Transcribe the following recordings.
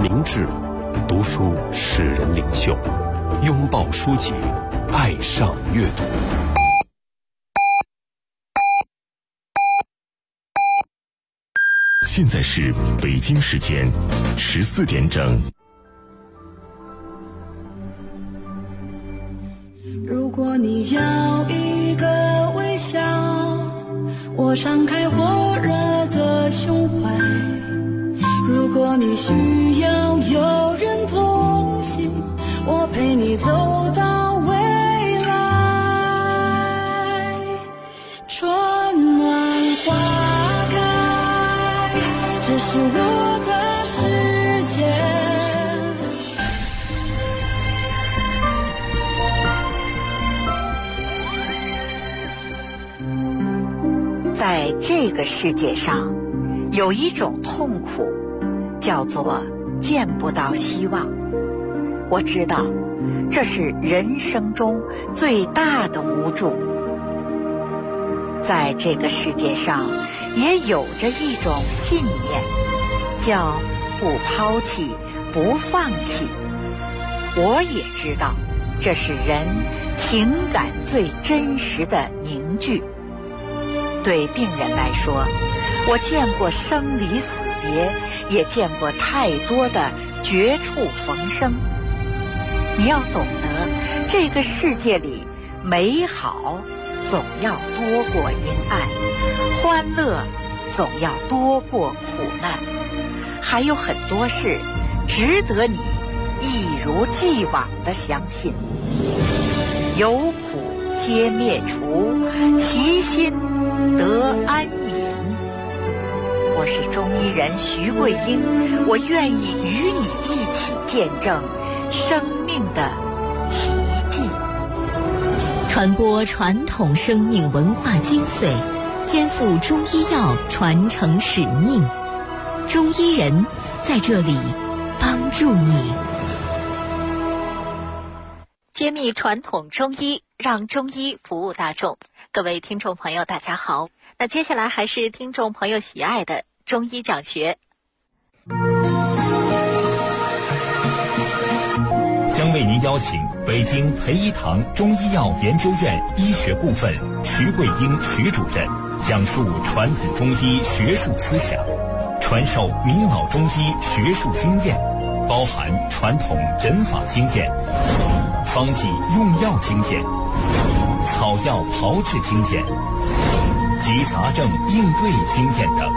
明智，读书使人领袖，拥抱书籍，爱上阅读。现在是北京时间14点整。 如果你要一个微笑，我敞开火热的胸怀。如果你需要有人同行，我陪你走到未来。春暖花开，这是我的世界。 在这个世界上，有一种痛苦，叫做见不到希望。我知道，这是人生中最大的无助。在这个世界上，也有着一种信念，叫不抛弃，不放弃。我也知道，这是人情感最真实的凝聚。对病人来说，我见过生离死别，也见过太多的绝处逢生。你要懂得，这个世界里美好总要多过阴暗，欢乐总要多过苦难，还有很多事值得你一如既往地相信。有苦皆灭除，其心得安隐。我是中医人徐桂英，我愿意与你一起见证生命的奇迹， 传播传统生命文化精髓，肩负中医药传承使命。中医人在这里帮助你，揭秘传统中医，让中医服务大众。各位听众朋友大家好，那接下来还是听众朋友喜爱的中医讲学。 将为您邀请北京培一堂中医药研究院医学部分徐桂英徐主任讲述传统中医学术思想，传授名老中医学术经验，包含传统诊法经验、方剂用药经验、草药炮制经验及杂症应对经验等。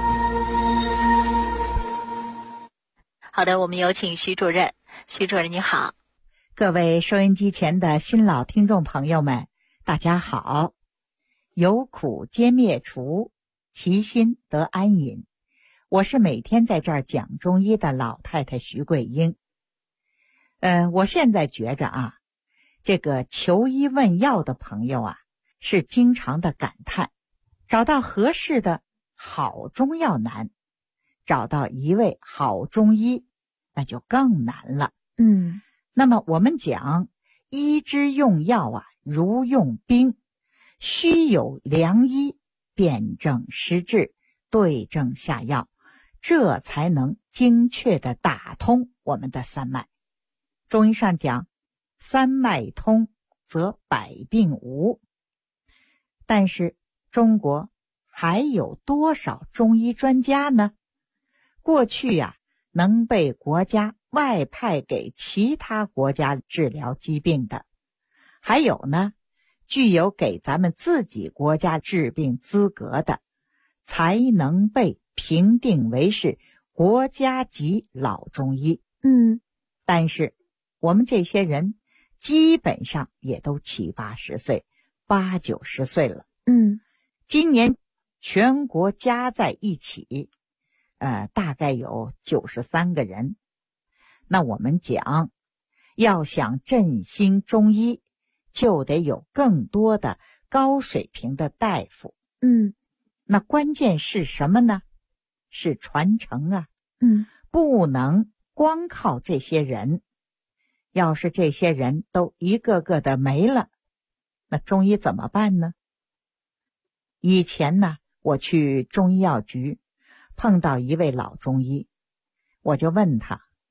好的，我们有请徐主任。徐主任你好。 各位收音机前的新老听众朋友们，大家好。有苦皆灭除，其心得安隐。我是每天在这儿讲中医的老太太徐桂英。我现在觉着啊，这个求医问药的朋友啊，是经常的感叹，找到合适的好中药难，找到一位好中医那就更难了。那么我们讲医之用药啊，如用兵，须有良医，辨证施治，对症下药，这才能精确地打通我们的三脉。中医上讲，三脉通则百病无。但是中国还有多少中医专家呢？过去呀，能被国家外派给其他国家治疗疾病的，还有呢，具有给咱们自己国家治病资格的，才能被评定为是国家级老中医。但是我们这些人基本上也都70、80岁，80、90岁了。今年全国加在一起大概有93个人。那我们讲，要想振兴中医，就得有更多的高水平的大夫。那关键是什么呢？是传承啊。不能光靠这些人。要是这些人都一个个的没了，那中医怎么办呢？以前呢，我去中医药局碰到一位老中医，我就问他，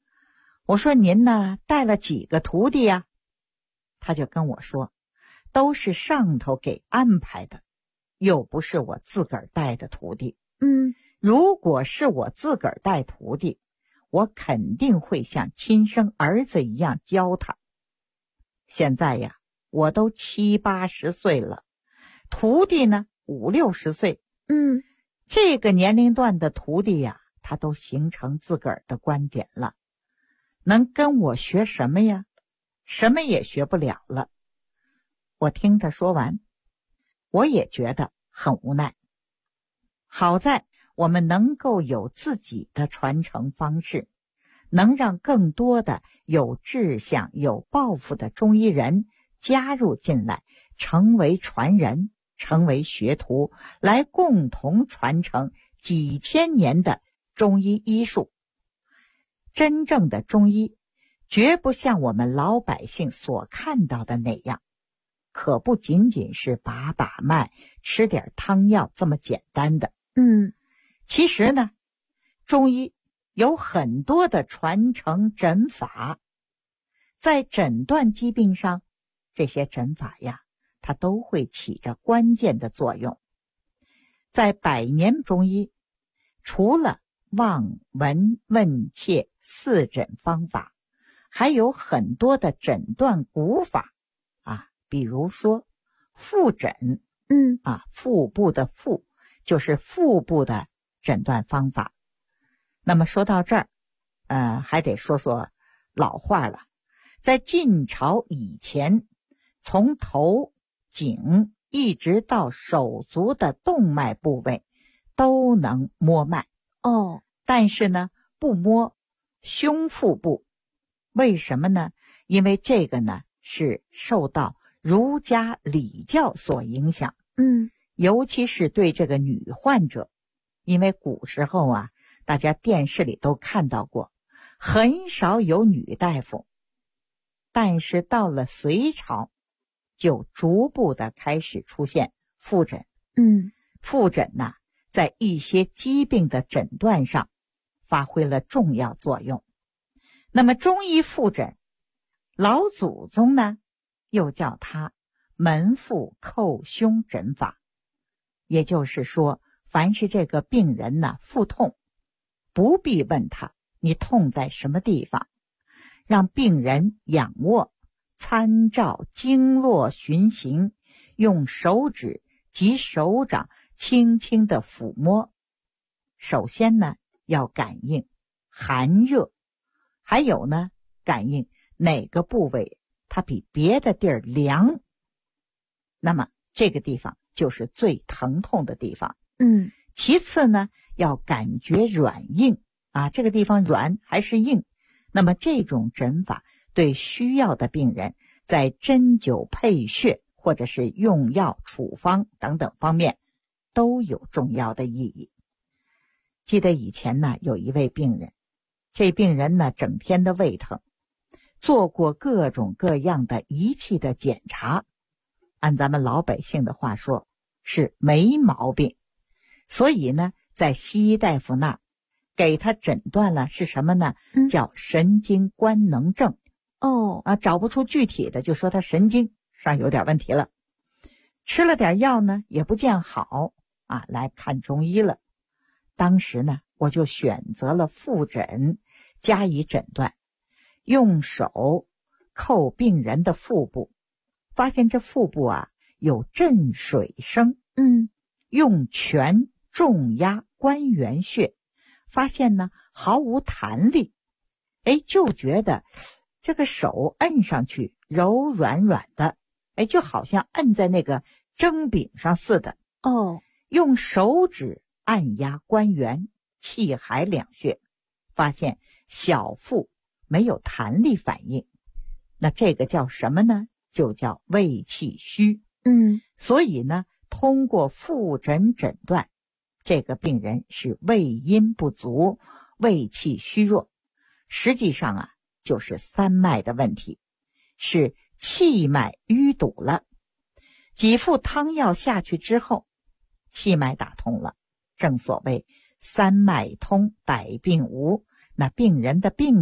我说您呢带了几个徒弟呀？他就跟我说，都是上头给安排的，又不是我自个儿带的徒弟。如果是我自个儿带徒弟，我肯定会像亲生儿子一样教他。现在呀，我都70、80岁了，徒弟呢50、60岁。这个年龄段的徒弟呀，他都形成自个儿的观点了，能跟我学什么呀？什么也学不了了。我听他说完，我也觉得很无奈。好在我们能够有自己的传承方式，能让更多的有志向、有抱负的中医人加入进来，成为传人，成为学徒，来共同传承几千年的中医医术。真正的中医绝不像我们老百姓所看到的那样，可不仅仅是把脉、吃点汤药这么简单的。其实呢，中医有很多的传承诊法，在诊断疾病上，这些诊法呀，它都会起着关键的作用。在百年中医，除了望、闻、问、切4诊方法，还有很多的诊断古法啊，比如说腹诊，腹部的腹就是腹部的诊断方法。那么说到这儿，还得说说老话了。在晋朝以前，从头、颈一直到手足的动脉部位都能摸脉。但是呢，不摸胸腹部。为什么呢？因为这个呢是受到儒家礼教所影响。尤其是对这个女患者，因为古时候啊，大家电视里都看到过，很少有女大夫。但是到了隋朝，就逐步的开始出现腹诊。腹诊呢，在一些疾病的诊断上发挥了重要作用。那么中医腹诊，老祖宗呢又叫它门腹叩胸诊法。也就是说，凡是这个病人呢腹痛，不必问他你痛在什么地方，让病人仰卧，参照经络循行，用手指及手掌轻轻地抚摸。首先呢，要感应寒热，还有呢，感应哪个部位它比别的地儿凉，那么这个地方就是最疼痛的地方。其次呢，要感觉软硬啊，这个地方软还是硬。那么这种诊法对需要的病人在针灸配穴或者是用药处方等等方面都有重要的意义。记得以前呢，有一位病人，这病人呢整天的胃疼，做过各种各样的仪器的检查，按咱们老百姓的话说是没毛病。所以呢，在西医大夫那儿给他诊断了是什么呢？叫神经官能症。找不出具体的，就说他神经上有点问题了。吃了点药呢，也不见好啊，来看中医了。当时呢，我就选择了腹诊加以诊断，用手叩病人的腹部，发现这腹部啊有震水声。用拳重压关元穴，发现呢毫无弹力。就觉得这个手摁上去柔软软的，就好像摁在那个蒸饼上似的。用手指按压关元、气海两穴，发现小腹没有弹力反应。那这个叫什么呢？就叫胃气虚。所以呢，通过腹诊诊断，这个病人是胃阴不足，胃气虚弱。实际上啊，就是三脉的问题，是气脉淤堵了。几副汤药下去之后，气脉打通了，正所谓三脉通，百病无。那病人的病呢，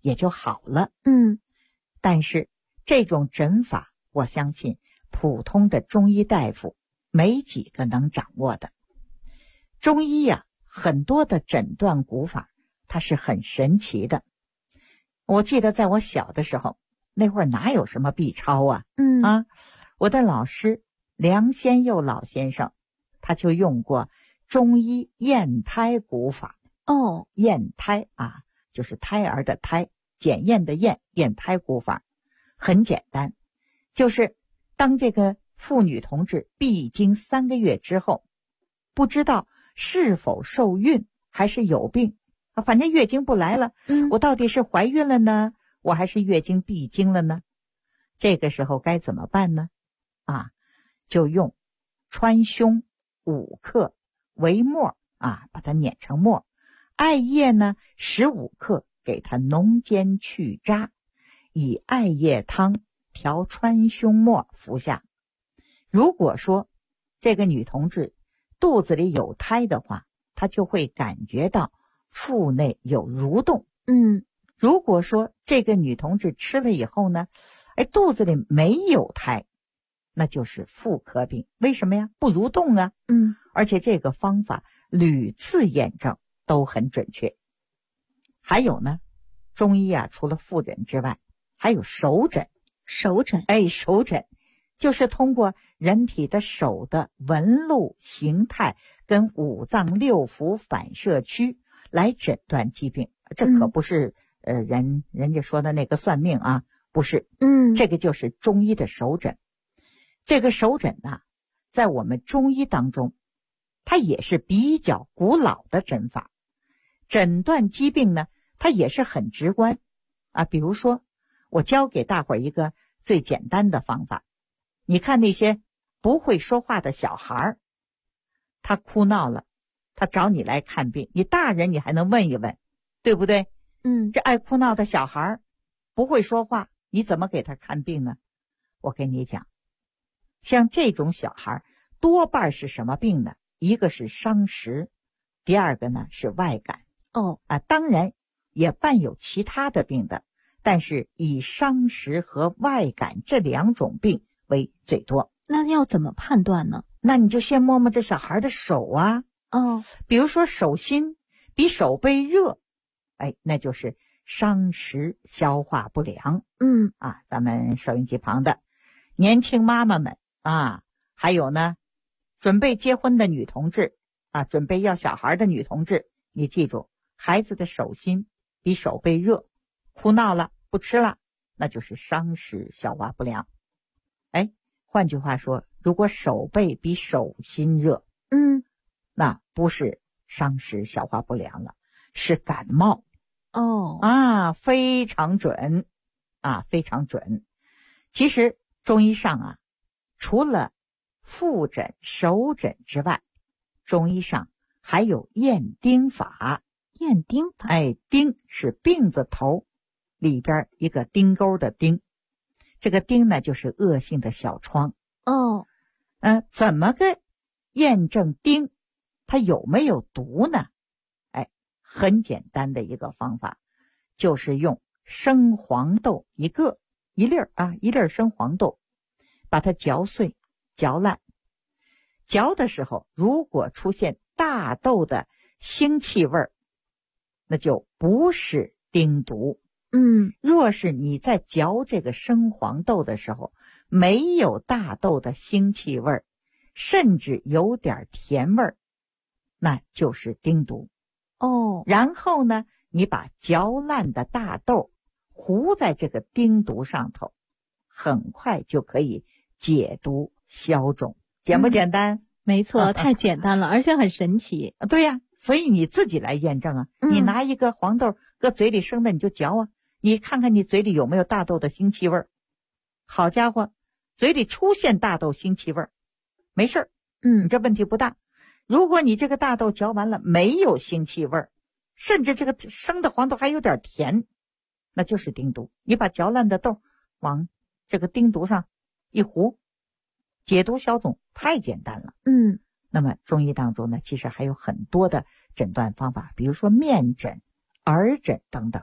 也就好了。但是这种诊法，我相信普通的中医大夫没几个能掌握的。中医呀，很多的诊断古法，它是很神奇的。我记得在我小的时候，那会儿哪有什么 B 超啊？我的老师梁先佑老先生，他就用过中医验胎古法。验胎啊，就是胎儿的胎，检验的验，验胎古法很简单，就是当这个妇女同志闭经3个月之后，不知道是否受孕还是有病反正月经不来了，我到底是怀孕了呢，我还是月经闭经了呢？这个时候该怎么办呢？就用川芎5克为末把它碾成末，艾叶呢15克，给它浓煎去渣，以艾叶汤调川芎末服下。如果说这个女同志肚子里有胎的话，她就会感觉到腹内有蠕动。如果说这个女同志吃了以后呢，肚子里没有胎，那就是妇科病。为什么呀？不蠕动啊。而且这个方法屡次验证都很准确。还有呢，中医除了妇诊之外，还有手诊。手诊就是通过人体的手的纹路形态跟五脏六腑反射区来诊断疾病。这可不是人家说的那个算命不是。这个就是中医的手诊。这个手诊在我们中医当中，它也是比较古老的诊法。诊断疾病呢，它也是很直观比如说我教给大伙儿一个最简单的方法。你看那些不会说话的小孩，他哭闹了，他找你来看病，你大人你还能问一问，对不对？这爱哭闹的小孩不会说话，你怎么给他看病呢？我跟你讲，像这种小孩多半是什么病呢？一个是伤食，第二个呢是外感。当然也伴有其他的病的，但是以伤食和外感这2种病为最多。 那要怎么判断呢？ 那你就先摸摸这小孩的手比如说手心比手背热，那就是伤食消化不良。咱们收音机旁的年轻妈妈们还有呢准备结婚的女同志准备要小孩的女同志，你记住，孩子的手心比手背热，哭闹了不吃了，那就是伤食消化不良。换句话说，如果手背比手心热，那不是伤食消化不良了，是感冒。非常准非常准。其实中医上除了腹诊手诊之外，中医上还有验丁法。 验丁法丁是病字头里边一个丁钩的丁，这个丁呢就是恶性的小疮。怎么个验证丁它有没有毒呢？很简单的一个方法，就是用生黄豆一粒儿生黄豆，把它嚼碎嚼烂。嚼的时候如果出现大豆的腥气味，那就不是丁毒。若是你在嚼这个生黄豆的时候没有大豆的腥气味，甚至有点甜味，那就是丁毒。然后呢，你把嚼烂的大豆糊在这个丁毒上头，很快就可以解毒消肿。简不简单？ 没错，太简单了，而且很神奇。 对呀，所以你自己来验证你拿一个黄豆搁嘴里生的你就嚼你看看你嘴里有没有大豆的腥气味。好家伙，嘴里出现大豆腥气味没事你这问题不大。如果你这个大豆嚼完了没有腥气味，甚至这个生的黄豆还有点甜，那就是丁毒。你把嚼烂的豆往这个丁毒上一糊，解毒消肿，太简单了。那么中医当中呢，其实还有很多的诊断方法，比如说面诊、耳诊等等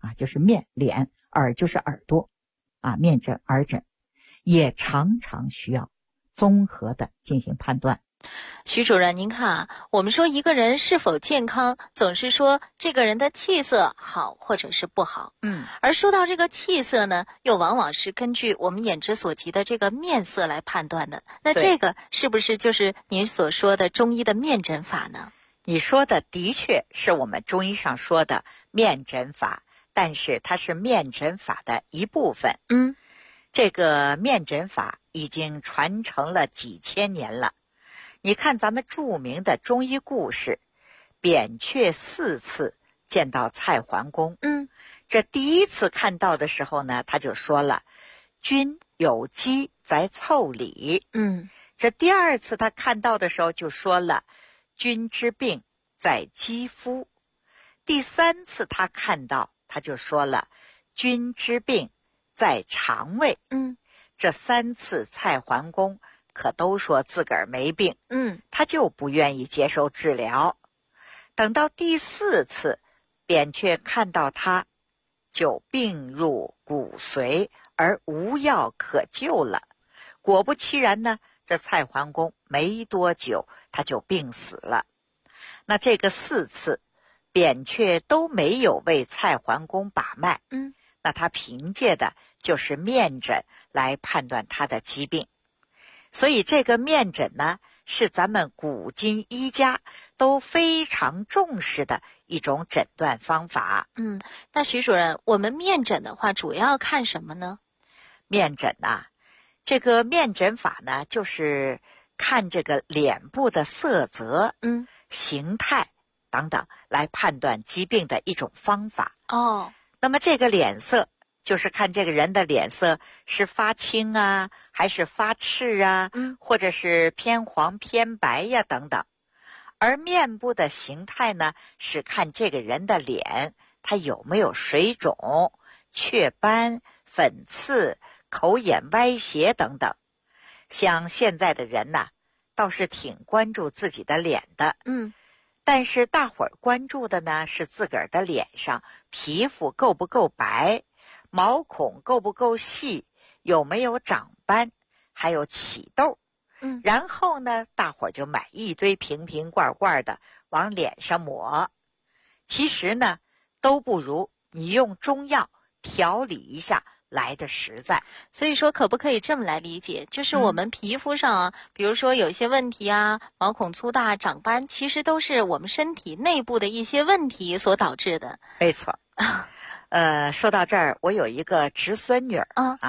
啊，就是面脸，耳就是耳朵啊，面诊耳诊也常常需要综合的进行判断。 徐主任，您看啊，我们说一个人是否健康，总是说这个人的气色好或者是不好。而说到这个气色呢，又往往是根据我们眼之所及的这个面色来判断的。那这个是不是就是您所说的中医的面诊法呢？ 你说的的确是我们中医上说的面诊法，但是它是面诊法的一部分。这个面诊法已经传承了几千年了。你看咱们著名的中医故事，扁鹊4次见到蔡桓公。这第一次看到的时候呢，他就说了君有疾在腠理。这第二次他看到的时候就说了君之病在肌肤。第三次他看到他就说了君之病在肠胃。这3次蔡桓公可都说自个儿没病，他就不愿意接受治疗。等到第4次，扁鹊看到他就病入骨髓而无药可救了。果不其然呢，这蔡桓公没多久他就病死了。那这个4次，扁鹊都没有为蔡桓公把脉，那他凭借的就是面诊来判断他的疾病。所以这个面诊呢，是咱们古今医家都非常重视的一种诊断方法。 那徐主任，我们面诊的话主要看什么呢？ 面诊啊，这个面诊法呢，就是看这个脸部的色泽、形态等等来判断疾病的一种方法。那么这个脸色就是看这个人的脸色是发青啊，还是发赤啊，或者是偏黄偏白呀等等。而面部的形态呢，是看这个人的脸他有没有水肿、雀斑、粉刺、口眼歪斜等等。像现在的人呢，倒是挺关注自己的脸的，但是大伙儿关注的呢，是自个儿的脸上皮肤够不够白，毛孔够不够细，有没有长斑，还有起痘。然后呢，大伙儿就买一堆瓶瓶罐罐的往脸上抹。其实呢，都不如你用中药调理一下来的实在。 所以说可不可以这么来理解，就是我们皮肤上啊，比如说有一些问题啊，毛孔粗大、长斑，其实都是我们身体内部的一些问题所导致的。 没错。说到这儿，我有一个侄孙女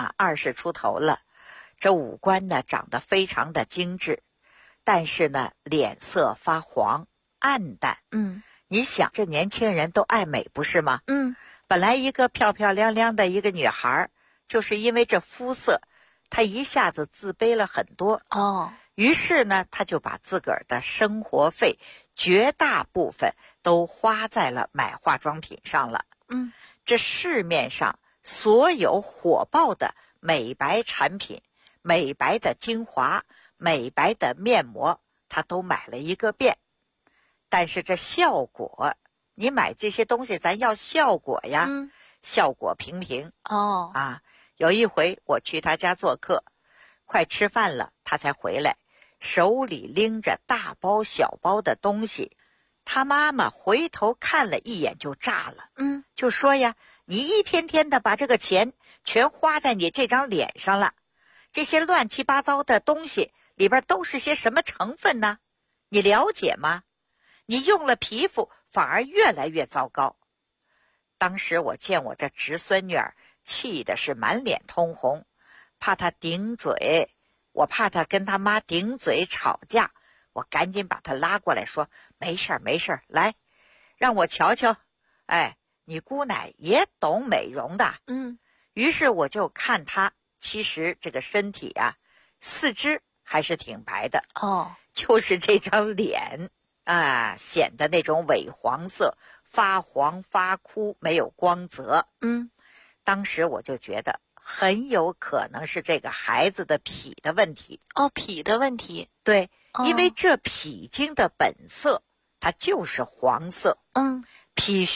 20出头了，这五官呢长得非常的精致，但是呢脸色发黄暗淡。你想这年轻人都爱美不是吗？本来一个漂漂亮亮的一个女孩，就是因为这肤色，她一下子自卑了很多。于是呢，她就把自个儿的生活费绝大部分都花在了买化妆品上了。这市面上所有火爆的美白产品、美白的精华、美白的面膜，她都买了一个遍。但是这效果，你买这些东西咱要效果呀，效果平平。有一回我去他家做客，快吃饭了他才回来，手里拎着大包小包的东西。他妈妈回头看了一眼就炸了，就说呀，你一天天的把这个钱全花在你这张脸上了，这些乱七八糟的东西里边都是些什么成分呢？你了解吗？你用了皮肤反而越来越糟糕。当时我见我这侄孙女儿气的是满脸通红，怕她顶嘴，我怕她跟她妈顶嘴吵架，我赶紧把她拉过来说，没事儿没事儿，来让我瞧瞧，你姑奶也懂美容的。于是我就看她，其实这个身体啊，四肢还是挺白的，就是这张脸显得那种萎黄色，发黄发枯，没有光泽。当时我就觉得很有可能是这个孩子的脾的问题。 脾的问题。 对，因为这脾经的本色它就是黄色。脾虚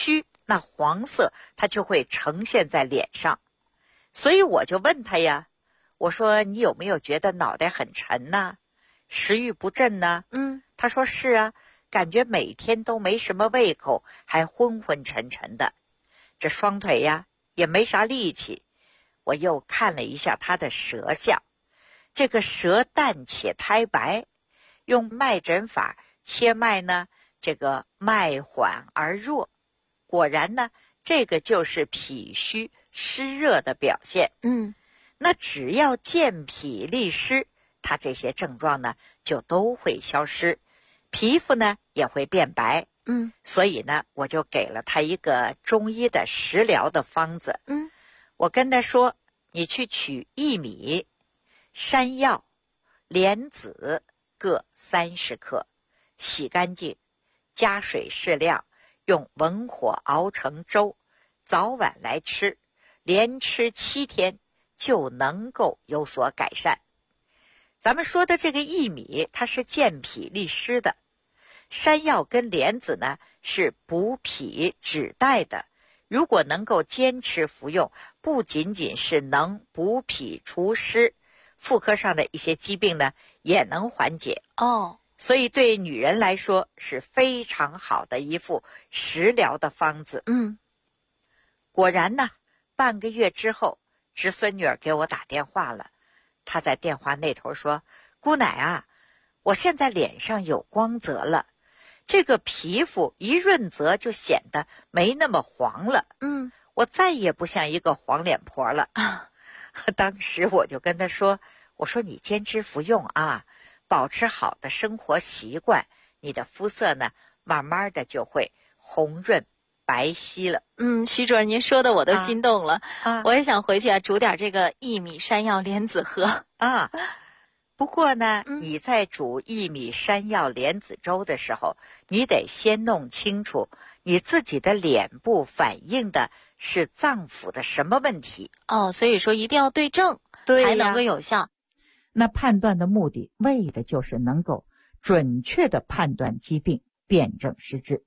那黄色它就会呈现在脸上。所以我就问他呀，我说你有没有觉得脑袋很沉呢？食欲不振呢？他说是啊，感觉每天都没什么胃口，还昏昏沉沉的。这双腿呀也没啥力气。我又看了一下他的舌象，这个舌淡且苔白，用脉诊法切脉呢，这个脉缓而弱。果然呢，这个就是脾虚湿热的表现。那只要健脾利湿，它这些症状呢就都会消失，皮肤呢也会变白。所以呢，我就给了他一个中医的食疗的方子。我跟他说，你去取薏米、山药、莲子各30克，洗干净，加水适量，用文火熬成粥，早晚来吃，连吃7天就能够有所改善。咱们说的这个薏米，它是健脾利湿的，山药跟莲子呢是补脾止带的。如果能够坚持服用，不仅仅是能补脾除湿，妇科上的一些疾病呢也能缓解。所以对女人来说是非常好的一副食疗的方子。果然呢，半个月之后，侄孙女儿给我打电话了。她在电话那头说，姑奶啊，我现在脸上有光泽了，这个皮肤一润泽就显得没那么黄了。我再也不像一个黄脸婆了。当时我就跟她说，我说你坚持服用啊，保持好的生活习惯，你的肤色呢慢慢的就会红润白皙了。 徐主任您说的我都心动了。我也想回去煮点这个薏米山药莲子喝。 不过呢，你在煮薏米山药莲子粥的时候，你得先弄清楚你自己的脸部反映的是脏腑的什么问题。 所以说一定要对症，才能够有效。 那判断的目的为的就是能够准确的判断疾病，辨证施治。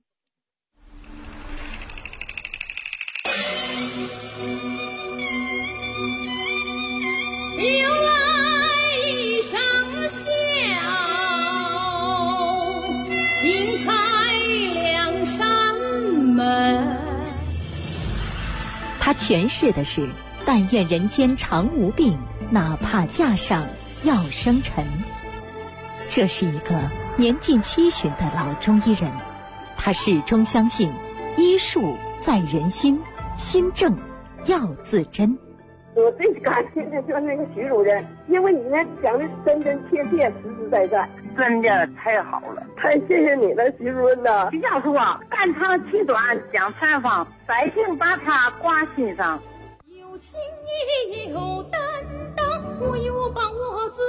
他诠释的是但愿人间常无病，哪怕架上要生尘。这是一个年近70的老中医人，他始终相信医术在人心，心正要自珍。 我最感谢的就是那个徐主任，因为你呢讲的真真切切、实实在在， 真的太好了， 太谢谢你了，徐主任呐！ 徐教授啊，肝肠气短讲禅方，百姓把它挂心上。 有情也有担当，我有把握自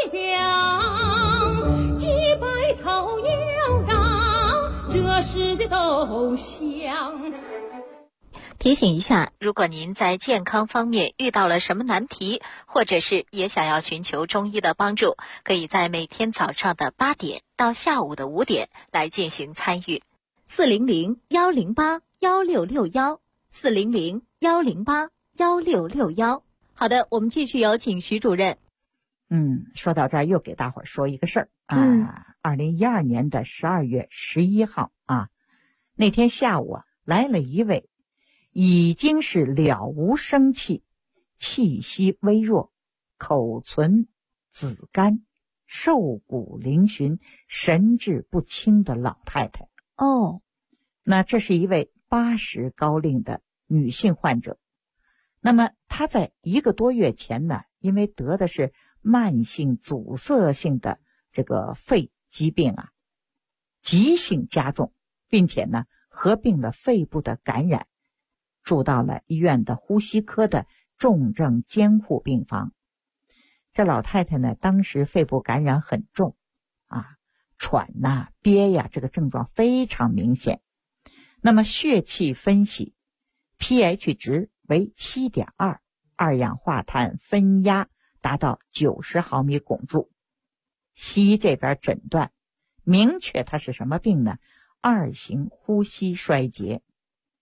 强，几百草要让这世界都香。 提醒一下，如果您在健康方面遇到了什么难题，或者是也想要寻求中医的帮助，可以在每天早上的8点到下午的5点来进行参与。 400-108-1661，400-108-1661。好的，我们继续有请徐主任。 说到这儿又给大伙儿说一个事儿2012年的12月11号那天下午来了一位已经是了无生气，气息微弱，口唇紫干，瘦骨嶙峋，神志不清的老太太。那这是一位80高龄的女性患者。那么她在1个多月前呢，因为得的是慢性阻塞性的这个肺疾病急性加重，并且呢合并了肺部的感染，住到了医院的呼吸科的重症监护病房。这老太太呢，当时肺部感染很重喘憋这个症状非常明显。那么血气分析 pH 值为 7.2， 二氧化碳分压达到90毫米汞柱。西医这边诊断明确它是什么病呢？2型呼吸衰竭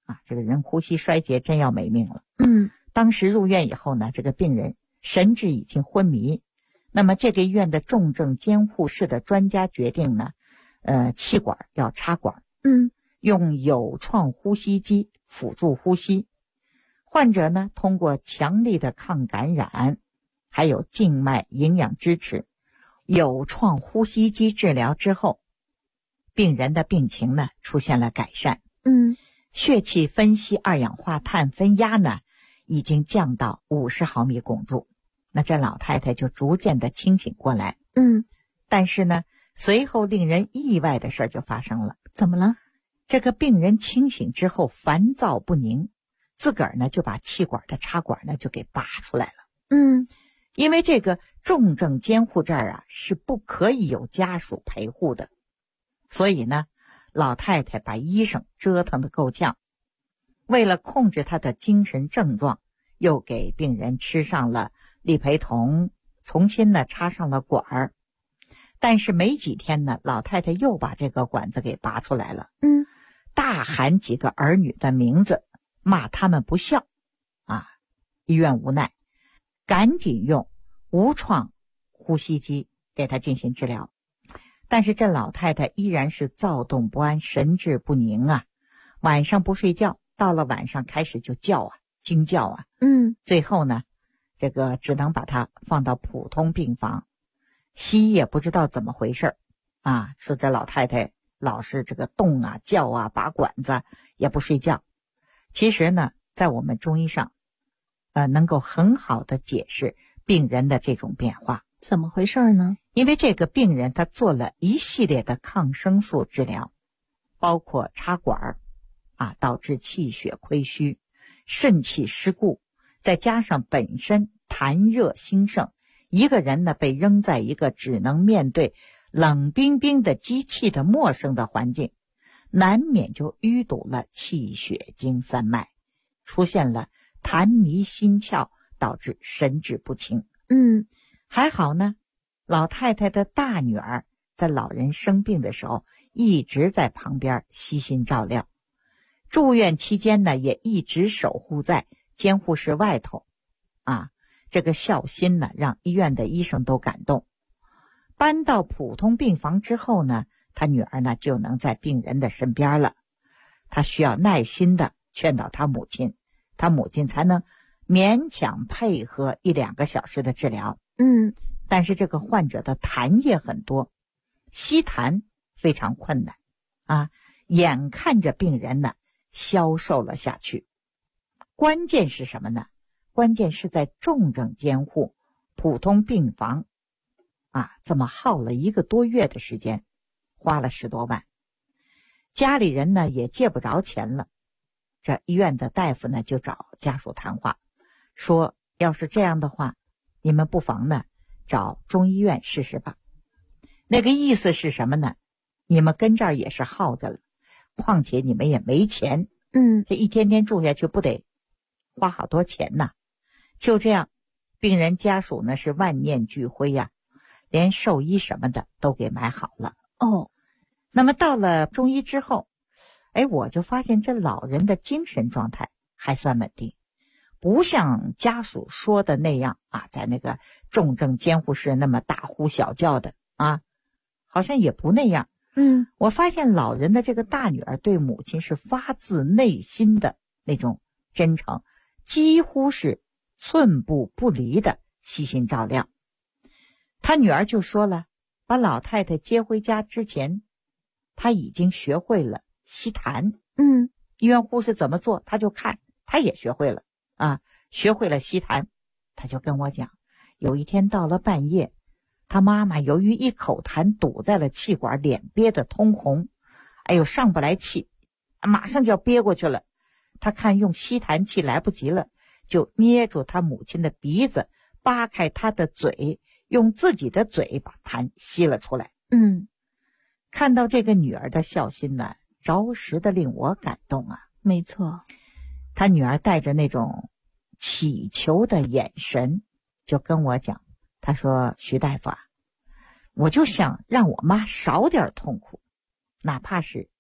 啊，这个人呼吸衰竭真要没命了。当时入院以后呢，这个病人神志已经昏迷。那么这个医院的重症监护室的专家决定呢，气管要插管，用有创呼吸机辅助呼吸。患者呢，通过强力的抗感染，还有静脉营养支持，有创呼吸机治疗之后，病人的病情呢出现了改善。血气分析二氧化碳分压呢已经降到50毫米汞柱。那这老太太就逐渐的清醒过来。但是呢，随后令人意外的事就发生了。 怎么了？ 这个病人清醒之后烦躁不宁，自个儿呢就把气管的插管呢就给拔出来了。因为这个重症监护这儿啊是不可以有家属陪护的，所以呢，老太太把医生折腾得够呛。为了控制她的精神症状，又给病人吃上了利培酮，重新呢插上了管儿。但是没几天呢，老太太又把这个管子给拔出来了。大喊几个儿女的名字，骂他们不孝啊！医院无奈，赶紧用无创呼吸机给她进行治疗。但是这老太太依然是躁动不安，神志不宁啊，晚上不睡觉，到了晚上开始就叫啊，惊叫啊。最后呢，这个只能把她放到普通病房。西医也不知道怎么回事啊，说这老太太老是这个动啊叫啊，拔管子也不睡觉。其实呢，在我们中医上能够很好的解释病人的这种变化。 怎么回事呢？ 因为这个病人他做了一系列的抗生素治疗，包括插管啊，导致气血亏虚，肾气失固，再加上本身痰热兴盛，一个人呢被扔在一个只能面对冷冰冰的机器的陌生的环境，难免就淤堵了气血经三脉，出现了痰迷心窍，导致神志不清。还好呢，老太太的大女儿在老人生病的时候一直在旁边悉心照料，住院期间呢也一直守护在监护室外头啊，这个孝心呢让医院的医生都感动。搬到普通病房之后呢，他女儿呢就能在病人的身边了。他需要耐心的劝导他母亲，他母亲才能勉强配合1-2个小时的治疗。但是这个患者的痰液很多，吸痰非常困难啊，眼看着病人呢消瘦了下去。关键是什么呢？关键是在重症监护普通病房啊，这么耗了1个多月的时间，花了10多万，家里人呢也借不着钱了。这医院的大夫呢就找家属谈话，说要是这样的话，你们不妨呢找中医院试试吧。那个意思是什么呢？你们跟这儿也是耗着了，况且你们也没钱，这一天天住下去不得花好多钱呐。就这样，病人家属呢是万念俱灰呀，连寿衣什么的都给买好了。那么到了中医之后，我就发现这老人的精神状态还算稳定，不像家属说的那样啊，在那个重症监护室那么大呼小叫的啊，好像也不那样。我发现老人的这个大女儿对母亲是发自内心的那种真诚，几乎是寸步不离的悉心照料。他女儿就说了，把老太太接回家之前，他已经学会了吸痰。医院护士怎么做他就看，他也学会了啊，学会了吸痰。他就跟我讲，有一天到了半夜，他妈妈由于一口痰堵在了气管，脸憋得通红，上不来气，马上就要憋过去了。他看用吸痰器来不及了，就捏住他母亲的鼻子，扒开他的嘴，用自己的嘴把痰吸了出来。看到这个女儿的孝心呢，着实的令我感动啊。 没错， 他女儿带着那种祈求的眼神就跟我讲，他说，徐大夫啊，我就想让我妈少点痛苦，哪怕是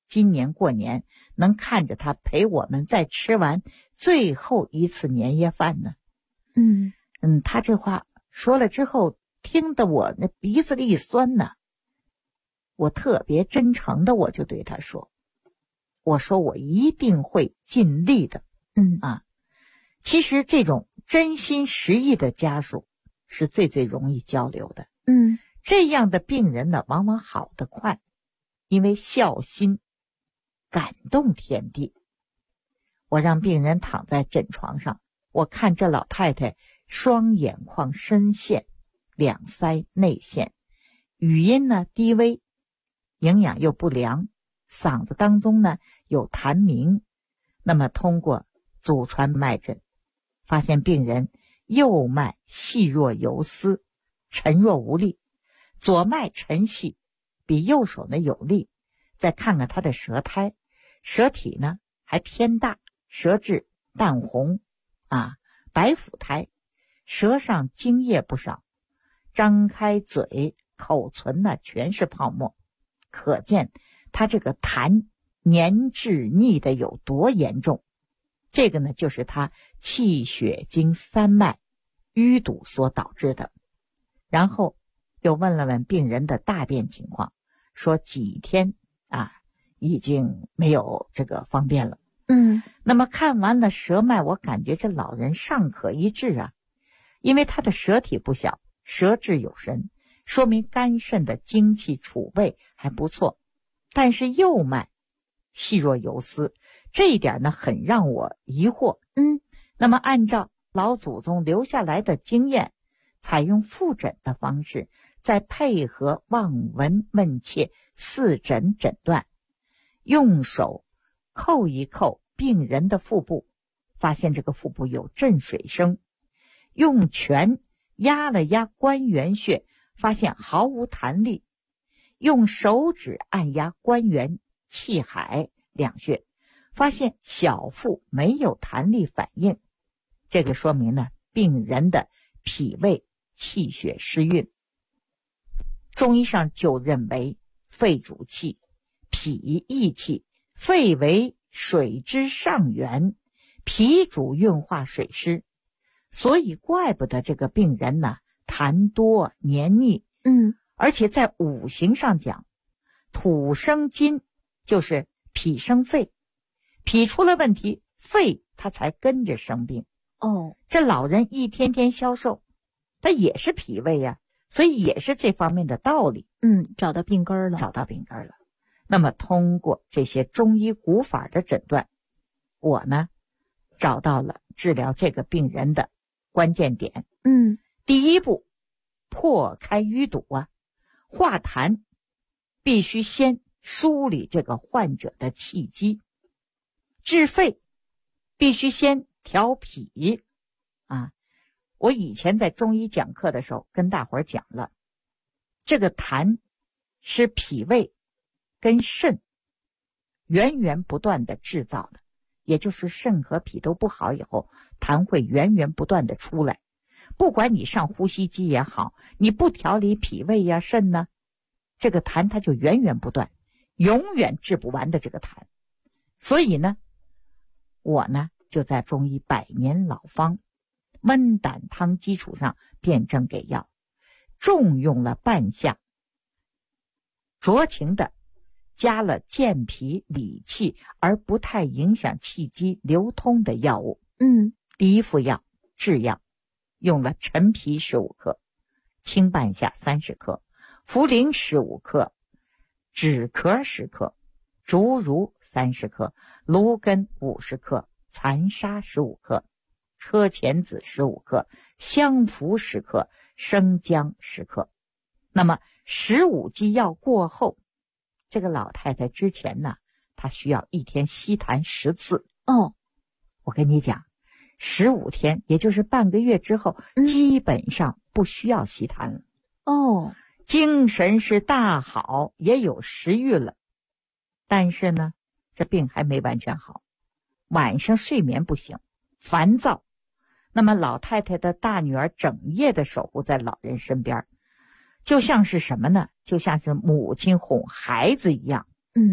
今年过年能看着他陪我们再吃完最后一次年夜饭呢？他这话说了之后，听得我那鼻子里一酸呢。我特别真诚的，我就对他说，我说我一定会尽力的。其实这种真心实意的家属是最容易交流的。这样的病人呢，往往好得快，因为孝心感动天地。我让病人躺在诊床上，我看这老太太双眼眶深陷，两腮内陷，语音呢低微，营养又不良，嗓子当中呢有痰鸣。那么通过祖传脉诊，发现病人右脉细若游丝，沉若无力，左脉沉细，比右手呢有力。再看看他的舌苔，舌体呢还偏大，舌质淡红白腐苔，舌上津液不少，张开嘴口唇呢全是泡沫，可见他这个痰粘滞腻的有多严重。这个呢就是他气血经三脉淤堵所导致的。然后又问了问病人的大便情况，说几天已经没有这个方便了。那么看完了舌脉，我感觉这老人尚可医治啊，因为他的舌体不小，舌质有神，说明肝肾的精气储备还不错。但是右脉细若游丝，这一点呢很让我疑惑。那么按照老祖宗留下来的经验，采用复诊的方式，再配合望闻问切四诊诊断，用手扣一扣病人的腹部，发现这个腹部有震水声，用拳压了压关元穴，发现毫无弹力，用手指按压关元、气海两穴，发现小腹没有弹力反应。这个说明呢，病人的脾胃气血失运。中医上就认为肺主气，脾益气，肺为水之上源，脾主运化水湿，所以怪不得这个病人呢痰多黏腻。而且在五行上讲，土生金，就是脾生肺，脾出了问题，肺它才跟着生病。这老人一天天消瘦，他也是脾胃呀，所以也是这方面的道理。 找到病根了。 那么通过这些中医古法的诊断，我呢找到了治疗这个病人的关键点。第一步，破开淤堵化痰必须先梳理这个患者的气机，治肺必须先调脾我以前在中医讲课的时候跟大伙儿讲了，这个痰是脾胃跟肾源源不断的制造的，也就是肾和脾都不好以后，痰会源源不断的出来。不管你上呼吸机也好，你不调理脾胃呀、肾呢，这个痰它就源源不断，永远治不完的这个痰。所以呢，我呢就在中医百年老方温胆汤基础上辨证给药，重用了半夏，酌情的加了健脾理气而不太影响气机流通的药物。第一副药制药用了陈皮15克，青半夏30克，茯苓15克，枳壳10克，竹茹30克，芦根50克，残沙15克，车前子15克，香附10克，生姜10克。那么15剂药过后，这个老太太之前呢，她需要一天吸痰10次。我跟你讲，15天，也就是半个月之后，基本上不需要吸痰了。精神是大好，也有食欲了，但是呢，这病还没完全好，晚上睡眠不行，烦躁。那么老太太的大女儿整夜的守护在老人身边，就像是什么呢？就像是母亲哄孩子一样。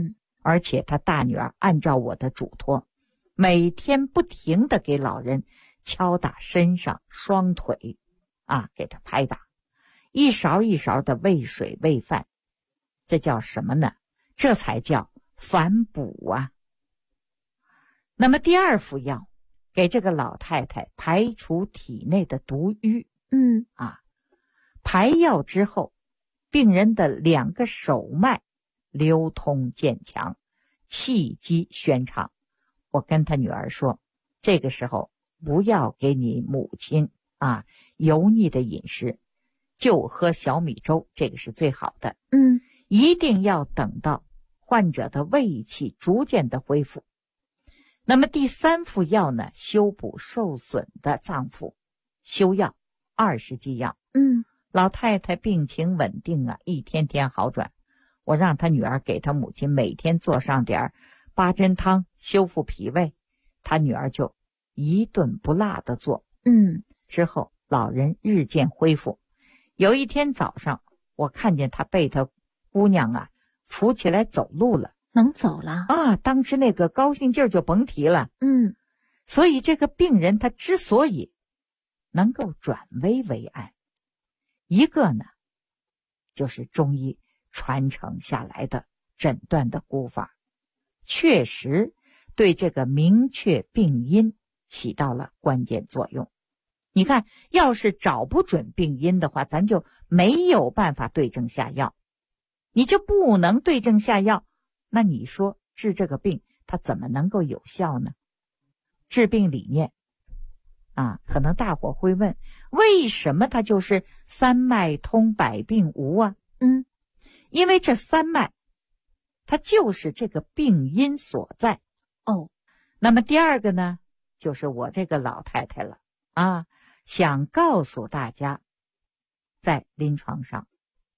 而且他大女儿按照我的嘱托，每天不停地给老人敲打身上、双腿，给他拍打，一勺一勺的喂水喂饭。这叫什么呢？这才叫反哺啊。那么第二副药，给这个老太太排除体内的毒瘀。排药之后，病人的2个手脉流通渐强，气机宣畅。我跟他女儿说，这个时候不要给你母亲油腻的饮食，就喝小米粥，这个是最好的。一定要等到患者的胃气逐渐的恢复。那么第3副药呢，修补受损的脏腑，修药20剂药。老太太病情稳定一天天好转。我让他女儿给他母亲每天做上点八珍汤，修复脾胃。他女儿就一顿不落的做。之后老人日渐恢复。有一天早上，我看见他被他姑娘扶起来走路了， 能走了当时那个高兴劲儿就甭提了。所以这个病人他之所以能够转危为安，一个呢就是中医传承下来的诊断的古法，确实对这个明确病因起到了关键作用。你看，要是找不准病因的话，咱就没有办法对症下药。你就不能对症下药，那你说治这个病它怎么能够有效呢？治病理念可能大伙会问，为什么它就是3脉通百病无啊？因为这3脉它就是这个病因所在。那么第2个呢，就是我这个老太太了想告诉大家，在临床上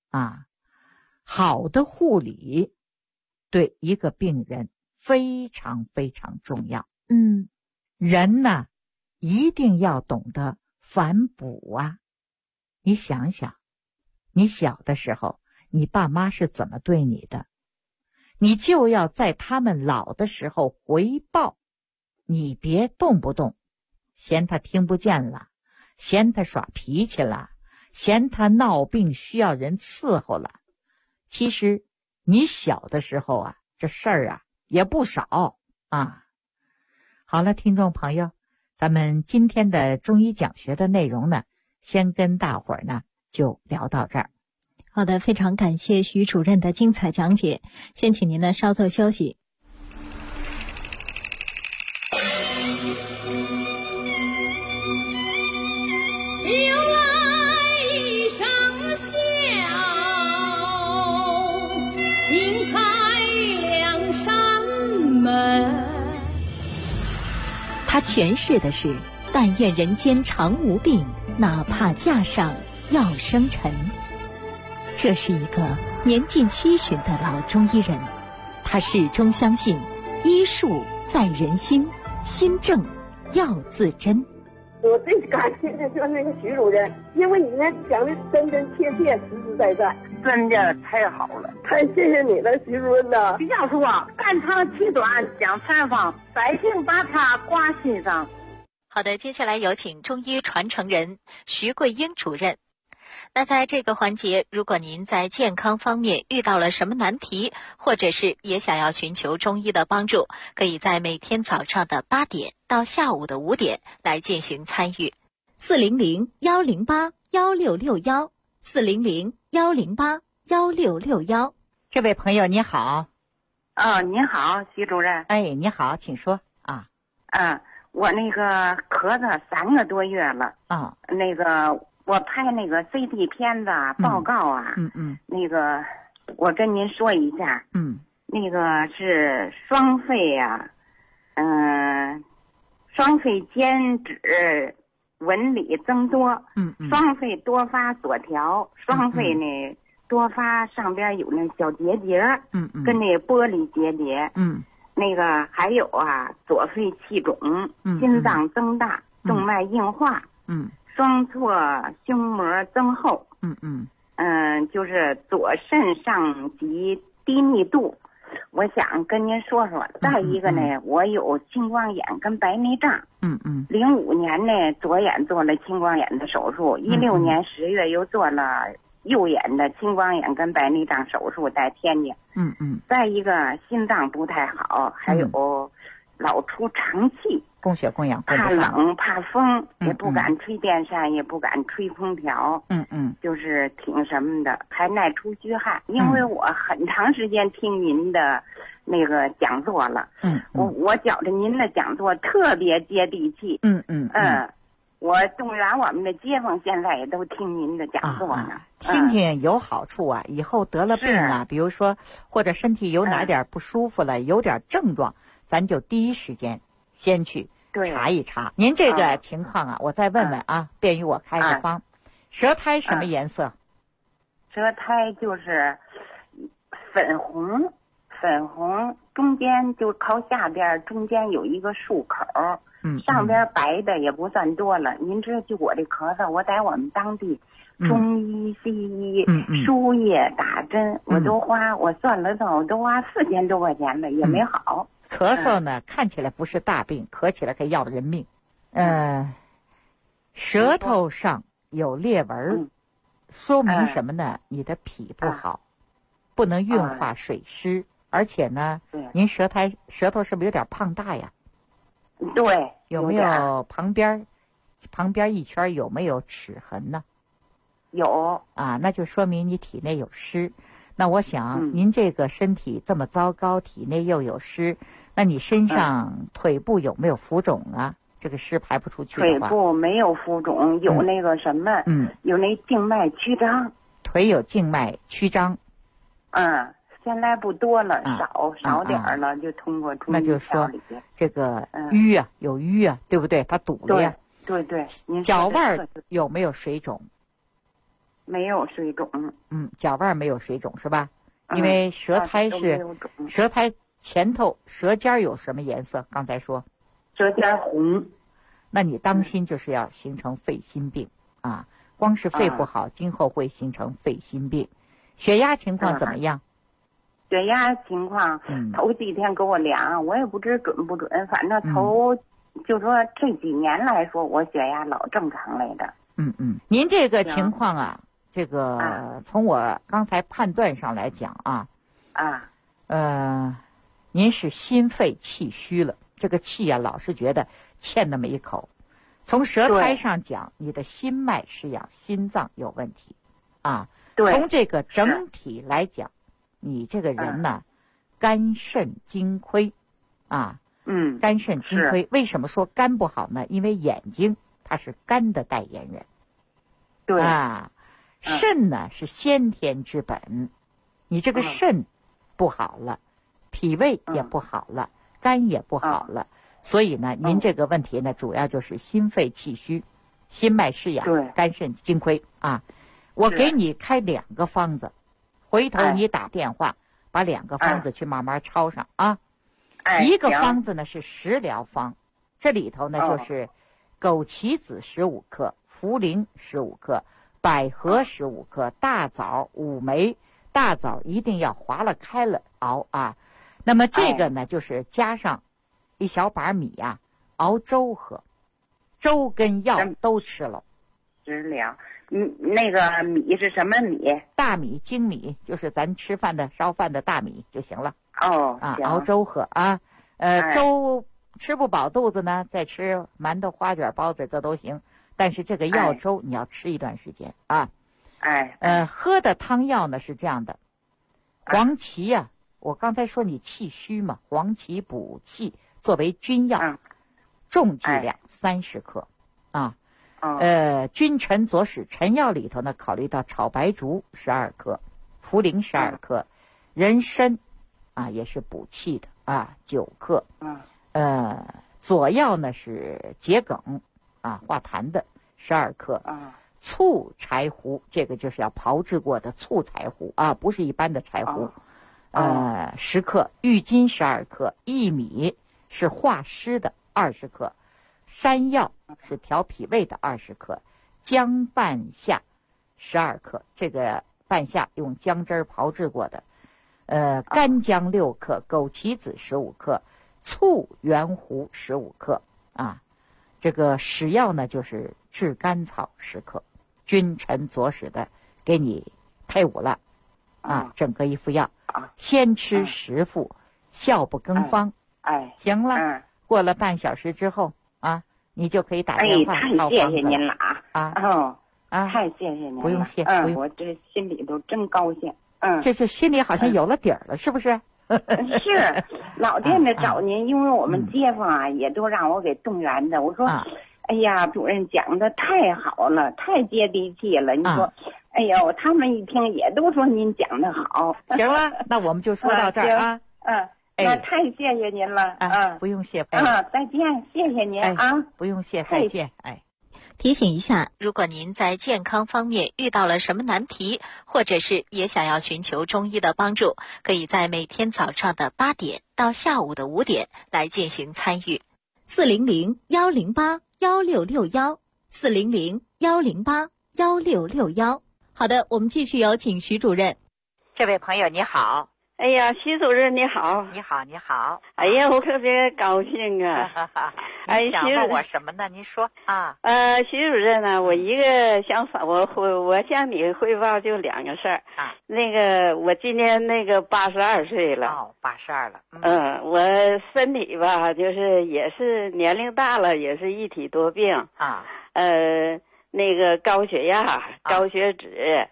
好的护理对一个病人非常非常重要。人呢一定要懂得反哺你想想，你小的时候你爸妈是怎么对你的，你就要在他们老的时候回报。你别动不动嫌他听不见了，嫌他耍脾气了，嫌他闹病需要人伺候了。其实你小的时候这事儿也不少好了，听众朋友，咱们今天的中医讲学的内容呢，先跟大伙儿呢就聊到这儿。 好的，非常感谢徐主任的精彩讲解，先请您呢稍作休息。 他诠释的是但愿人间常无病，哪怕架上要生尘。这是一个年近70的老中医人，他始终相信医术在人心，心正要自珍。 我最感谢的就是那个徐主任，因为你呢讲的真真切切、实实在在， 真的太好了， 太谢谢你了，徐主任呐！ 徐教授肝长气短讲禅方，百姓把它挂心上。 好的，接下来有请中医传承人徐桂英主任。那在这个环节，如果您在健康方面遇到了什么难题，或者是也想要寻求中医的帮助，可以在每天早上的8点到下午的5点来进行参与。 400-108-1661 400-108-1661。 这位朋友你好。 你好，徐主任。 你好，请说我那个咳嗽3个多月了那个我拍那个 CT 片子报告那个我跟您说一下那个是双肺双肺间质纹理增多双肺多发锁条双肺呢多发上边有那小结节跟那玻璃结节那个还有左肺气肿心脏增大动脉硬化双侧胸膜增厚就是左肾上棘低密度我想跟您说说。再一个呢，我有青光眼跟白内障。05年呢，左眼做了青光眼的手术，16年10月又做了右眼的青光眼跟白内障手术，在天津。再一个心脏不太好，还有老出长气， 供血供氧怕冷怕风，也不敢吹电扇，也不敢吹空调。就是挺什么的，还耐出虚汗。因为我很长时间听您的那个讲座了。我觉着您的讲座特别接地气。我动员我们的街坊现在也都听您的讲座呢。 听听有好处啊，以后得了病啊，比如说或者身体有哪点不舒服了，有点症状，咱就第一时间先去查一查。您这个情况啊，我再问问啊，便于我开个方。舌苔什么颜色？ 舌苔就是粉红，中间就靠下边，中间有一个漱口，上边白的也不算多了。您知道，就我这咳嗽，我在我们当地中医、西医、输液、打针，我算了算，我都花4000多块钱了，也没好。 咳嗽呢，看起来不是大病，咳起来可要了人命。舌头上有裂纹，说明什么呢？你的脾不好，不能运化水湿，而且呢，您舌头是不是有点胖大呀？ 对， 有没有旁边一圈有没有齿痕呢？ 有啊，那就说明你体内有湿。那我想，您这个身体这么糟糕，体内又有湿，那你身上腿部有没有浮肿啊？这个湿排不出去的话， 腿部没有浮肿，有那个什么，有那静脉曲张。 腿有静脉曲张。 现在不多了，少点了，就通过中医调理。 那就是说，这个瘀啊，有瘀啊，对不对？它堵了呀。 对， 脚腕有没有水肿？ 没有水肿。 脚腕没有水肿是吧？因为舌苔舌苔前头舌尖有什么颜色？刚才说。 舌尖红， 那你当心就是要形成肺心病啊！光是肺不好，今后会形成肺心病。血压情况怎么样？ 血压情况，头几天给我量，我也不知准不准，反正就说这几年来说，我血压老正常来的。您这个情况啊，这个从我刚才判断上来讲您是心肺气虚了。这个气啊，老是觉得欠那么一口。从舌苔上讲，你的心脉是养心脏有问题啊。从这个整体来讲，你这个人呢，肝肾精亏啊。肝肾精亏。为什么说肝不好呢？因为眼睛它是肝的代言人。肾呢是先天之本，你这个肾不好了，脾胃也不好了。肝也不好了，所以呢，您这个问题呢，主要就是心肺气虚，心脉失养，肝肾精亏啊。我给你开2个方子，回头你打电话把2个方子去慢慢抄上啊。一个方子呢是食疗方，这里头呢就是枸杞子15克，茯苓15克，百合15克，大枣5枚，大枣一定要划了开了熬啊。那么这个呢，就是加上1小把米啊，熬粥喝，粥跟药都吃了。食疗，那个米是什么米？ 大米、精米，就是咱吃饭的烧饭的大米就行了。熬粥喝啊。粥吃不饱肚子呢，再吃馒头、花卷、包子这都行。但是这个药粥你要吃一段时间啊。喝的汤药呢是这样的，黄芪呀。我刚才说你气虚嘛，黄芪补气，作为君药，重剂量30克啊。君臣佐使臣药里头呢，考虑到炒白术12克，茯苓12克，人参啊也是补气的啊9克。佐药呢是桔梗啊化痰的12克。醋柴胡，这个就是要炮制过的醋柴胡啊，不是一般的柴胡。10克，郁金12克，薏米是化湿的20克，山药是调脾胃的20克，姜半夏12克，这个半夏用姜汁炮制过的。 干姜6克，枸杞子15克，醋圆糊15克啊。这个食药呢就是炙甘草10克，君臣佐使的给你配伍了啊，整个一副药，先吃10副，效不更方。行了，过了半小时之后啊，你就可以打电话太谢谢您了太谢谢您了， 不用谢， 我这心里都真高兴。 这是心里好像有了底儿了，是不是？ 是，老惦着找您，因为我们街坊啊也都让我给动员的。我说，哎呀，主任讲的太好了，太接地气了。你说，哎呦，他们一听也都说您讲的好。 行了，那我们就说到这儿啊。 那太谢谢您了。 不用谢。 再见，谢谢您啊。 不用谢，再见。 提醒一下，如果您在健康方面遇到了什么难题，或者是也想要寻求中医的帮助，可以在每天早上的8点到下午的5点来进行参与。 400-108-1661，400-108-1661。好的，我们继续有请徐主任。 这位朋友你好。 哎呀，徐主任你好。 你好，你好。 哎呀，我特别高兴啊。 你想问我什么呢？您说啊。 徐主任呢，我一个我向你汇报就2个事儿啊。那个我今年82岁了。 82了。 我身体吧，就是也是年龄大了，也是一体多病啊。高血压、高血脂。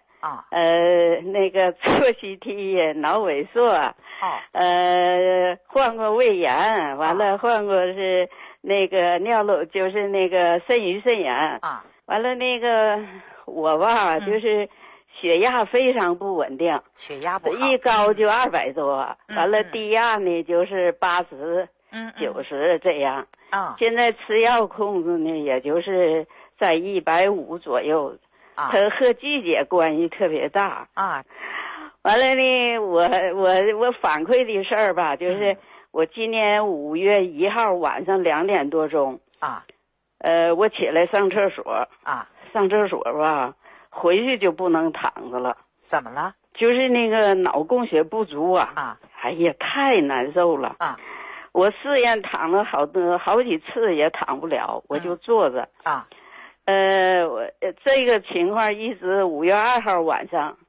错西体、脑萎缩，患过胃炎，完了患过是尿漏，就是肾盂肾炎啊。完了我吧，就是血压非常不稳定， 血压不好， 一高就200多，完了低压呢就是80、90这样。现在吃药控制呢，也就是在150左右。它和季节关系特别大啊。完了呢，我反馈的事儿吧，就是我今年5月1号晚上2点多钟啊，我起来上厕所啊，上厕所吧，回去就不能躺着了。 怎么了？ 就是脑供血不足啊。哎呀，太难受了啊！我试验躺了好几次也躺不了，我就坐着啊。这个情况一直5月2号晚上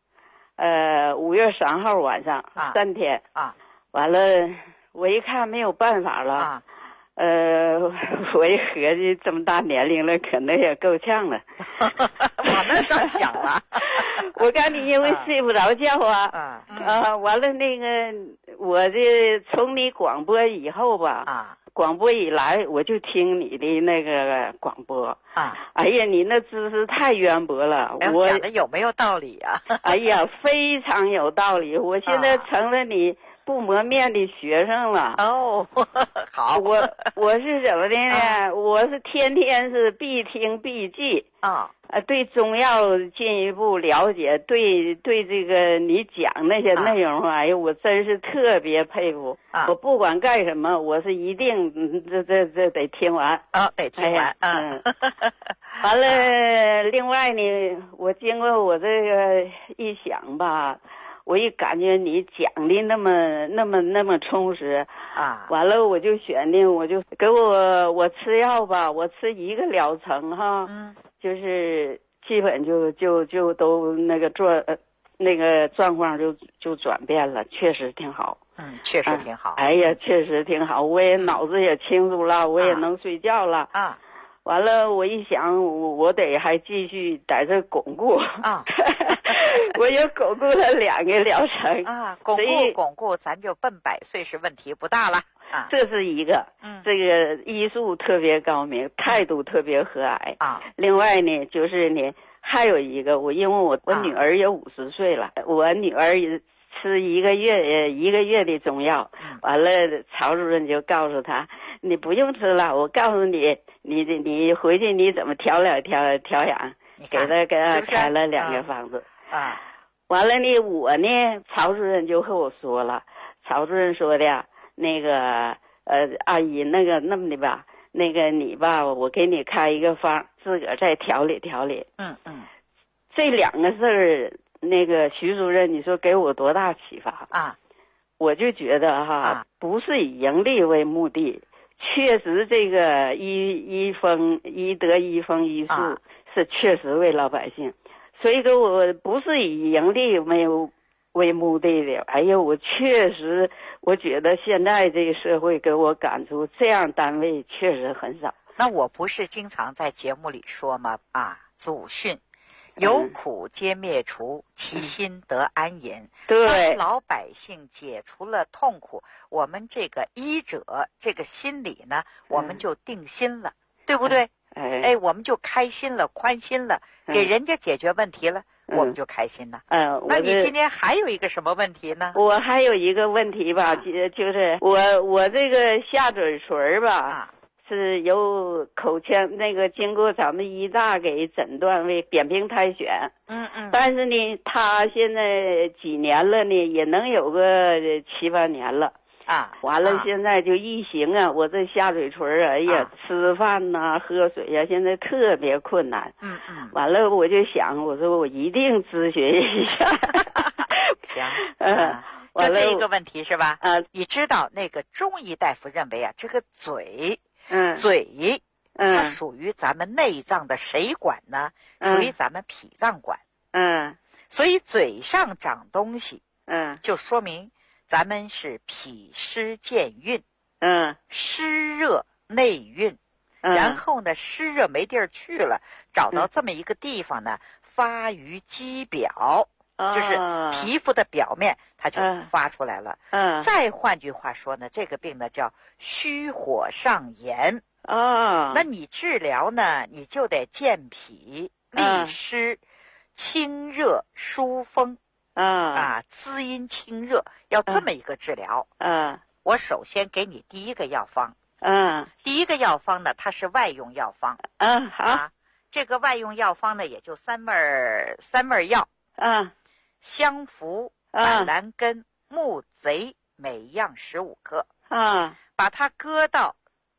，5月3号晚上3天啊。完了，我一看没有办法了我一合计这么大年龄了，可能也够呛了。 往那上想了。 我看你因为睡不着觉完了我这从你广播以后吧广播以来我就听你的广播哎呀，你那知识太渊博了。 我讲的有没有道理啊？ 哎呀，非常有道理。我现在成了你不磨面的学生了。 好。 我是怎么的呢？我是天天是必听必记对中药进一步了解，对这个你讲那些内容哎呀，我真是特别佩服我不管干什么，我是一定这得听完得听完完了另外呢，我经过我这个一想吧，我一感觉你讲的那么充实完了我就选定，我就给我吃药吧，我吃1个疗程就是基本就都状况就转变了，确实挺好。 确实挺好。 哎呀，确实挺好，我也脑子也清楚了，我也能睡觉了完了，我一想，我得还继续在这巩固我又巩固了2个疗程巩固，咱就奔100岁是问题不大了这是一个这个医术特别高明，态度特别和蔼另外呢，就是呢还有一个，因为我女儿也50岁了，我女儿也吃1个月的中药完了曹主任就告诉她，你不用吃了，我告诉你回去你怎么调养，给她开了2个方子完了呢，我呢曹主任就和我说了，曹主任说的阿姨那么的吧，你吧，我给你开一个方，自个儿再调理调理。这2个事儿，徐主任，你说给我多大启发我就觉得哈，不是以盈利为目的，确实这个一得一丰一树是确实为老百姓，所以说我不是以盈利为目的的。哎呀，我确实，我觉得现在这个社会给我感触，这样单位确实很少。 那我不是经常在节目里说吗？祖训。有苦皆灭除，其心得安隐。 对， 当老百姓解除了痛苦，我们这个医者这个心理呢，我们就定心了，对不对？我们就开心了，宽心了，给人家解决问题了，我们就开心了。那你今天还有一个什么问题呢？ 我还有一个问题吧，就是我这个下嘴唇吧。是由口腔那个经过咱们医大给诊断为扁平苔藓，但是呢，他现在几年了呢，也能有个7、8年了完了现在就疫情我这下嘴唇哎呀，吃饭呐、喝水呀，现在特别困难。完了我就想，我说我一定咨询一下。 行，就这一个问题是吧？你知道那个中医大夫认为这个嘴。嘴，它属于咱们内脏的谁管呢？属于咱们脾脏管。所以嘴上长东西，就说明咱们是脾湿健运，湿热内蕴，然后呢，湿热没地儿去了，找到这么一个地方呢，发于肌表。就是皮肤的表面，它就发出来了。再换句话说呢，这个病呢叫虚火上炎。那你治疗呢，你就得健脾利湿、清热疏风滋阴清热，要这么一个治疗。我首先给你第一个药方。第一个药方呢，它是外用药方。好，这个外用药方呢，也就三味药。香附、板蓝根、木贼每样15克。把它搁到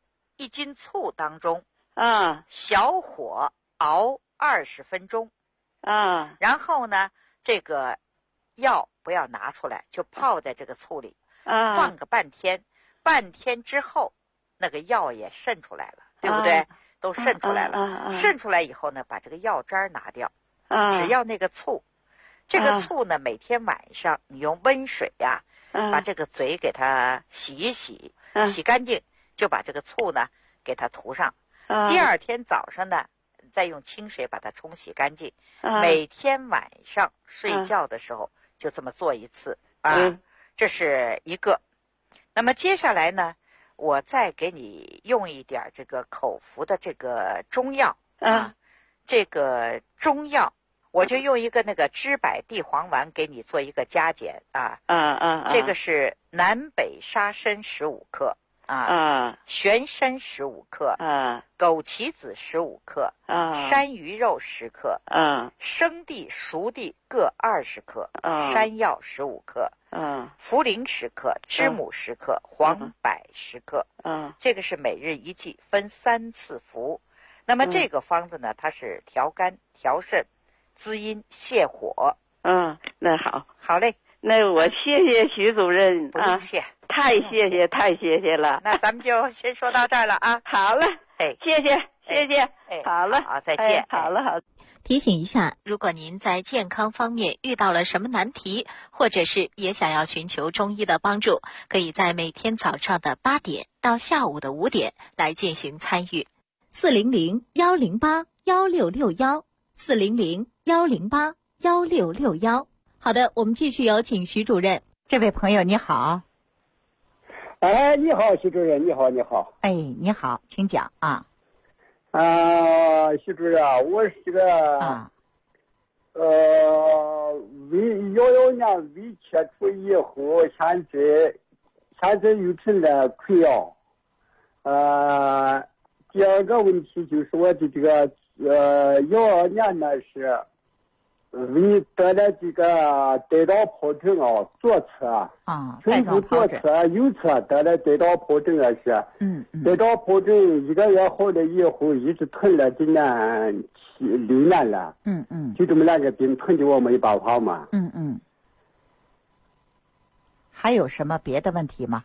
1斤醋当中。小火熬20分钟。然后呢，这个药不要拿出来，就泡在这个醋里，放个半天。半天之后，那个药也渗出来了，对不对？都渗出来了。渗出来以后呢，把这个药渣拿掉，只要那个醋。这个醋呢，每天晚上你用温水把这个嘴给它洗一洗，洗干净，就把这个醋呢给它涂上。第二天早上呢，再用清水把它冲洗干净。每天晚上睡觉的时候就这么做一次这是一个。那么接下来呢，我再给你用一点这个口服的这个中药这个中药。我就用一个那个知柏地黄丸给你做一个加减这个是南北沙参15克玄参15克枸杞子15克山芋肉10克生地熟地各20克山药15克茯苓10克知母10克黄柏10克这个是每日1剂，分3次服。那么这个方子呢，它是调肝调肾滋阴泻火。 那好嘞， 那我谢谢徐主任不用谢， 太谢谢了。 那咱们就先说到这儿了好了，谢谢。好了， 好，再见。 好了。 提醒一下，如果您在健康方面遇到了什么难题，或者是也想要寻求中医的帮助，可以在每天早上的8点到下午的5点来进行参与。 400-108-1661，400-108-1661。好的，我们继续有请徐主任。 这位朋友你好。 你好，徐主任，你好。 你好，请讲徐主任，我是个19年胃切除以后，现在又成了溃疡。第二个问题就是我的这个12年呢是胃得了这个带状疱疹左侧全部左侧右侧得了带状疱疹是带状疱疹1个月好了以后一直疼了今年6年了就这么2个病疼的我没办法嘛还有什么别的问题吗？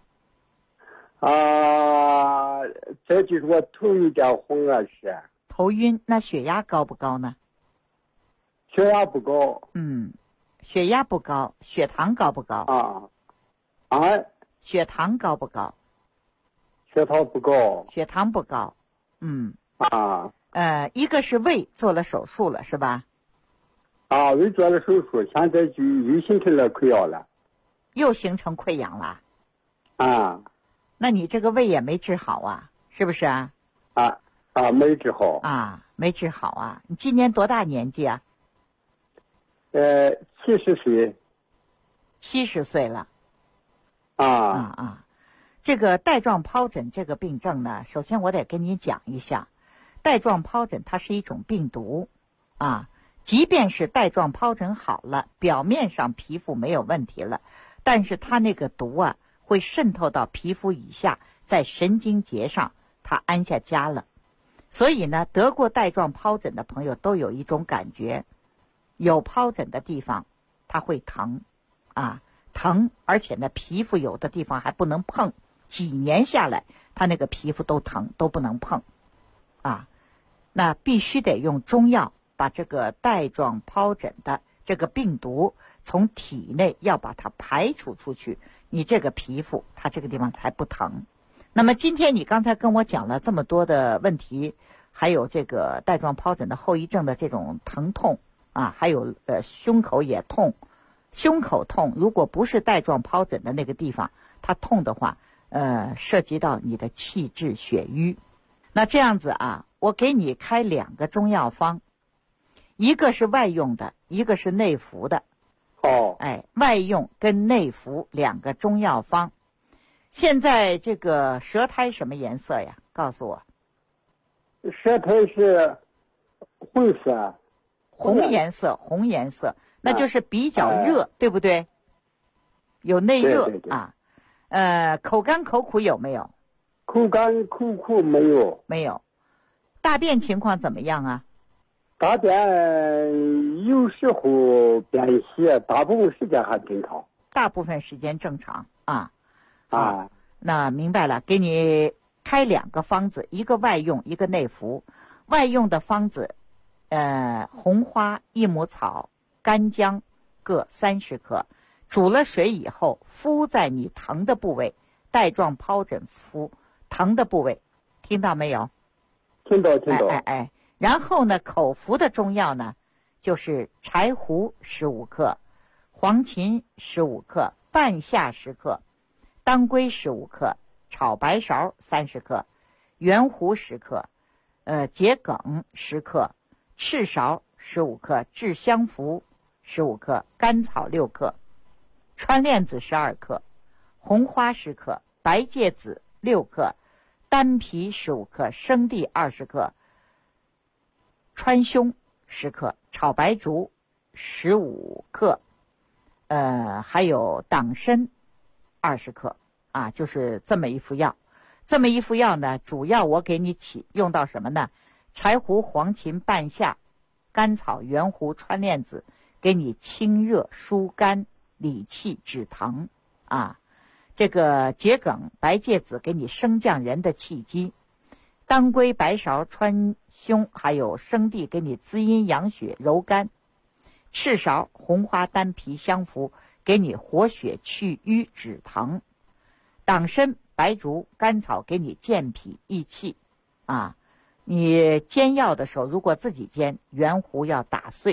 这就是我头有点红啊，是。 头晕，那血压高不高呢？ 血压不高。 血压不高，血糖高不高？血糖高不高？ 血糖不高。 血糖不高。一个是胃做了手术了，是吧？ 胃做了手术，现在就又形成了溃疡了。 又形成溃疡了？那你这个胃也没治好啊，是不是啊？ 没治好。 没治好啊！你今年多大年纪啊 ？70岁。 70岁了。这个带状疱疹这个病症呢，首先我得跟你讲一下，带状疱疹它是一种病毒即便是带状疱疹好了，表面上皮肤没有问题了，但是它那个毒会渗透到皮肤以下，在神经节上它安下家了。所以呢，得过带状疱疹的朋友都有一种感觉，有疱疹的地方它会疼疼，而且呢皮肤有的地方还不能碰，几年下来它那个皮肤都疼，都不能碰那必须得用中药把这个带状疱疹的这个病毒从体内要把它排除出去，你这个皮肤它这个地方才不疼。那么今天你刚才跟我讲了这么多的问题，还有这个带状疱疹的后遗症的这种疼痛还有胸口也痛，胸口痛如果不是带状疱疹的那个地方它痛的话，涉及到你的气滞血瘀。那这样子我给你开2个中药方，一个是外用的，一个是内服的。外用跟内服2个中药方。现在这个舌苔什么颜色呀？告诉我。 舌苔是红色。 红颜色，那就是比较热，对不对？有内热。口干口苦有没有？ 口干口苦没有。 没有。大便情况怎么样啊？ 大便有时候便血，大部分时间还正常。 大部分时间正常那明白了，给你开2个方子，一个外用，一个内服。外用的方子，红花、益母草、干姜各30克，煮了水以后敷在你疼的部位，带状疱疹敷疼的部位，听到没有？ 听到。 然后呢，口服的中药呢，就是柴胡15克，黄芩15克，半夏10克，当归15克，炒白芍30克，圆胡10克，桔梗10克，赤芍15克，制香附15克，甘草6克，川链子12克，红花10克，白芥子6克，丹皮15克，生地20克，川芎10克，炒白术15克，还有党参20克就是这么一副药。这么一副药呢，主要我给你用到什么呢？柴胡、黄芩、半夏、甘草、圆胡、川链子，给你清热疏肝、理气止疼这个桔梗、白芥子给你升降人的气机，当归、白芍、川芎还有生地给你滋阴养血柔肝，赤芍、红花、丹皮、香附给你活血去瘀止疼，党参、白术、甘草给你健脾益气你煎药的时候如果自己煎，圆胡要打碎